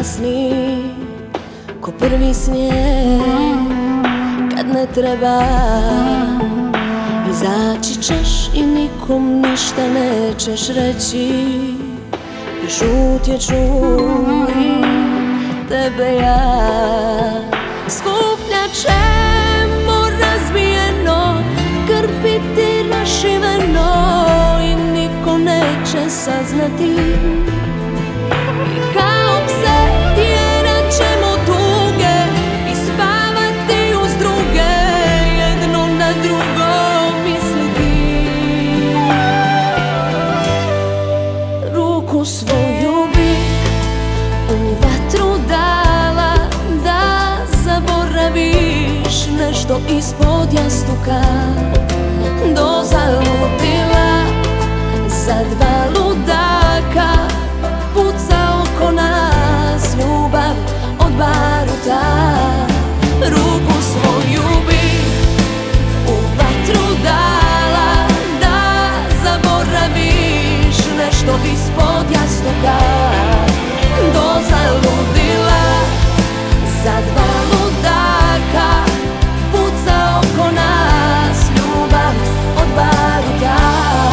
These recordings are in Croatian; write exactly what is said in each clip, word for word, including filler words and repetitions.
jasni ko prvi snijeg. Kad ne treba izaći ćeš i nikom ništa nećeš reći. Žutjet ću i tebe ja. Skupljat ćemo razbijeno, krpiti rašiveno i niko neće saznati. I kao pse tjerat ćemo tuge i spavati uz druge, jedno na drugo misliti. Ruku svoju bi u vatru dala da zaboraviš nešto ispod jastuka. Dozaludila za dva ludaka, puca oko nas ljubav od baruta. Ruku svoju bi u vatru dala da zaboraviš nešto ispod jastuka. Dozaludila za dva ludaka, puca oko nas ljubav od baruta.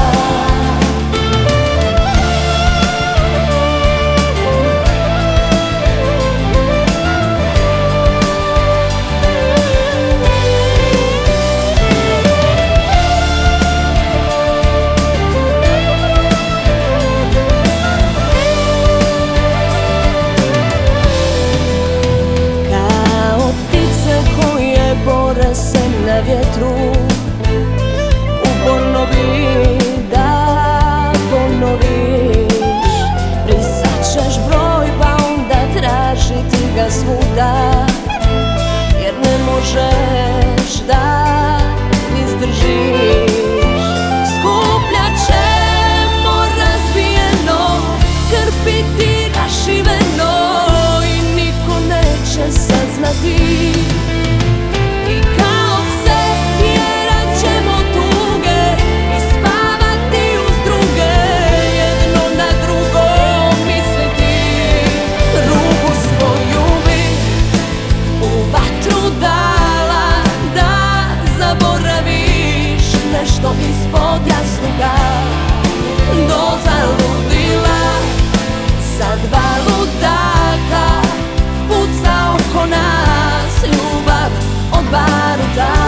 Bore se na vjetru, uporno bi da ponoviš. Brisat ćeš broj pa onda tražiti ga svuda, jer ne možeš da izdržiš. Skupljat ćemo razbijeno, krpiti rašiveno i niko neće saznati. Nešto ispod jasnoga, dozaludila za dva ludaka, puca oko nas ljubav od baruta.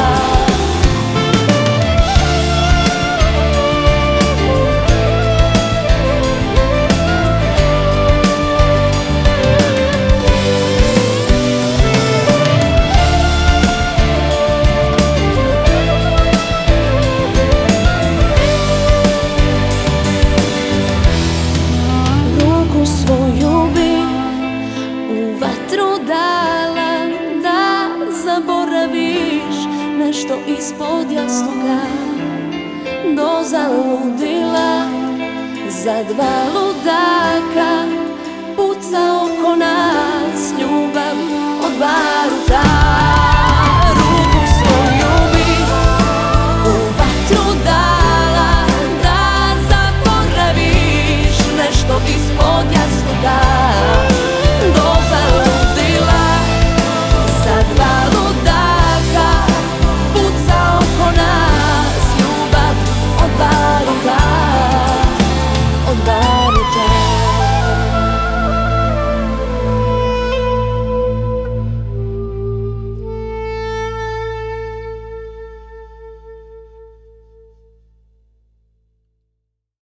Svoju bi u vatru dala da zaboraviš nešto ispod jasnoga. Dozaludila za dva ludaka, puca oko nas ljubav od baruta.